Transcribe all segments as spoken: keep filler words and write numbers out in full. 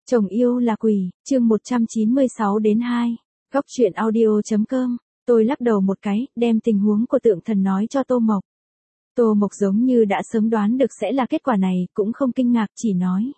Chồng yêu là quỷ, chương một trăm chín mươi sáu đến hai. Góc truyện audio.com. Tôi lắc đầu một cái, đem tình huống của tượng thần nói cho Tô Mộc. Tô Mộc giống như đã sớm đoán được sẽ là kết quả này, cũng không kinh ngạc, chỉ nói.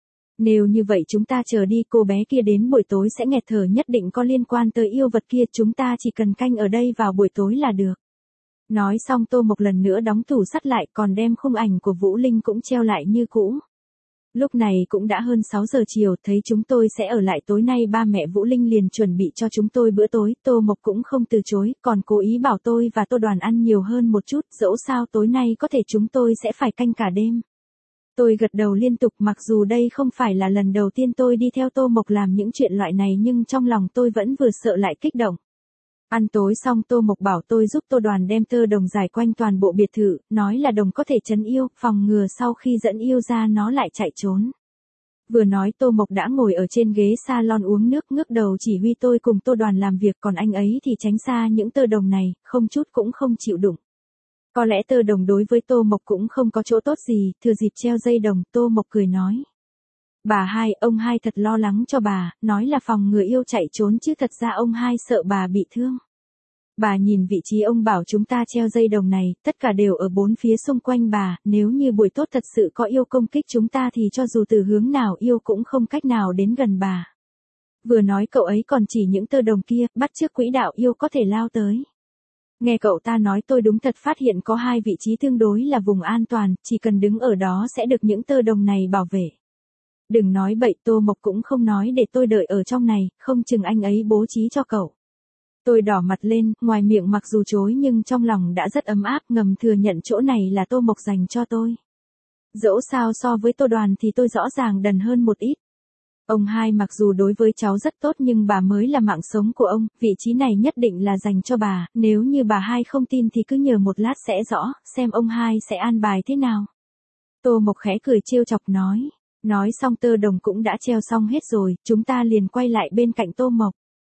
Nếu như vậy chúng ta chờ đi, cô bé kia đến buổi tối sẽ nghẹt thở, nhất định có liên quan tới yêu vật kia, chúng ta chỉ cần canh ở đây vào buổi tối là được. Nói xong Tô Mộc lần nữa đóng tủ sắt lại, còn đem khung ảnh của Vũ Linh cũng treo lại như cũ. Lúc này cũng đã hơn sáu giờ chiều, thấy chúng tôi sẽ ở lại tối nay, ba mẹ Vũ Linh liền chuẩn bị cho chúng tôi bữa tối, Tô Mộc cũng không từ chối, còn cố ý bảo tôi và Tô Đoàn ăn nhiều hơn một chút, dẫu sao tối nay có thể chúng tôi sẽ phải canh cả đêm. Tôi gật đầu liên tục, mặc dù đây không phải là lần đầu tiên tôi đi theo Tô Mộc làm những chuyện loại này, nhưng trong lòng tôi vẫn vừa sợ lại kích động. Ăn tối xong Tô Mộc bảo tôi giúp Tô Đoàn đem tơ đồng dài quanh toàn bộ biệt thự, nói là đồng có thể trấn yêu, phòng ngừa sau khi dẫn yêu ra nó lại chạy trốn. Vừa nói Tô Mộc đã ngồi ở trên ghế salon uống nước, ngước đầu chỉ huy tôi cùng Tô Đoàn làm việc, còn anh ấy thì tránh xa những tơ đồng này, không chút cũng không chịu đụng. Có lẽ tơ đồng đối với Tô Mộc cũng không có chỗ tốt gì, thừa dịp treo dây đồng, Tô Mộc cười nói. Bà hai, ông hai thật lo lắng cho bà, nói là phòng ngừa yêu chạy trốn chứ thật ra ông hai sợ bà bị thương. Bà nhìn vị trí ông bảo chúng ta treo dây đồng này, tất cả đều ở bốn phía xung quanh bà, nếu như buổi tốt thật sự có yêu công kích chúng ta thì cho dù từ hướng nào yêu cũng không cách nào đến gần bà. Vừa nói cậu ấy còn chỉ những tơ đồng kia, bắt chước quỹ đạo yêu có thể lao tới. Nghe cậu ta nói tôi đúng thật phát hiện có hai vị trí tương đối là vùng an toàn, chỉ cần đứng ở đó sẽ được những tơ đồng này bảo vệ. Đừng nói bậy, Tô Mộc cũng không nói để tôi đợi ở trong này, không chừng anh ấy bố trí cho cậu. Tôi đỏ mặt lên, ngoài miệng mặc dù chối nhưng trong lòng đã rất ấm áp, ngầm thừa nhận chỗ này là Tô Mộc dành cho tôi. Dẫu sao so với Tô Đoàn thì tôi rõ ràng đần hơn một ít. Ông hai mặc dù đối với cháu rất tốt nhưng bà mới là mạng sống của ông, vị trí này nhất định là dành cho bà, nếu như bà hai không tin thì cứ nhờ một lát sẽ rõ, xem ông hai sẽ an bài thế nào. Tô Mộc khẽ cười trêu chọc nói. Nói xong tơ đồng cũng đã treo xong hết rồi, chúng ta liền quay lại bên cạnh Tô Mộc.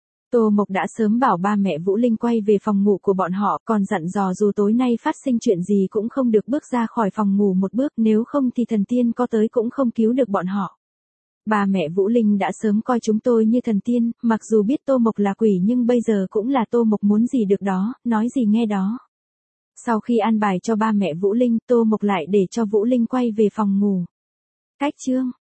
Tô Mộc đã sớm bảo ba mẹ Vũ Linh quay về phòng ngủ của bọn họ, còn dặn dò dù tối nay phát sinh chuyện gì cũng không được bước ra khỏi phòng ngủ một bước, nếu không thì thần tiên có tới cũng không cứu được bọn họ. Ba mẹ Vũ Linh đã sớm coi chúng tôi như thần tiên, mặc dù biết Tô Mộc là quỷ nhưng bây giờ cũng là Tô Mộc muốn gì được đó, nói gì nghe đó. Sau khi an bài cho ba mẹ Vũ Linh, Tô Mộc lại để cho Vũ Linh quay về phòng ngủ. Cách chương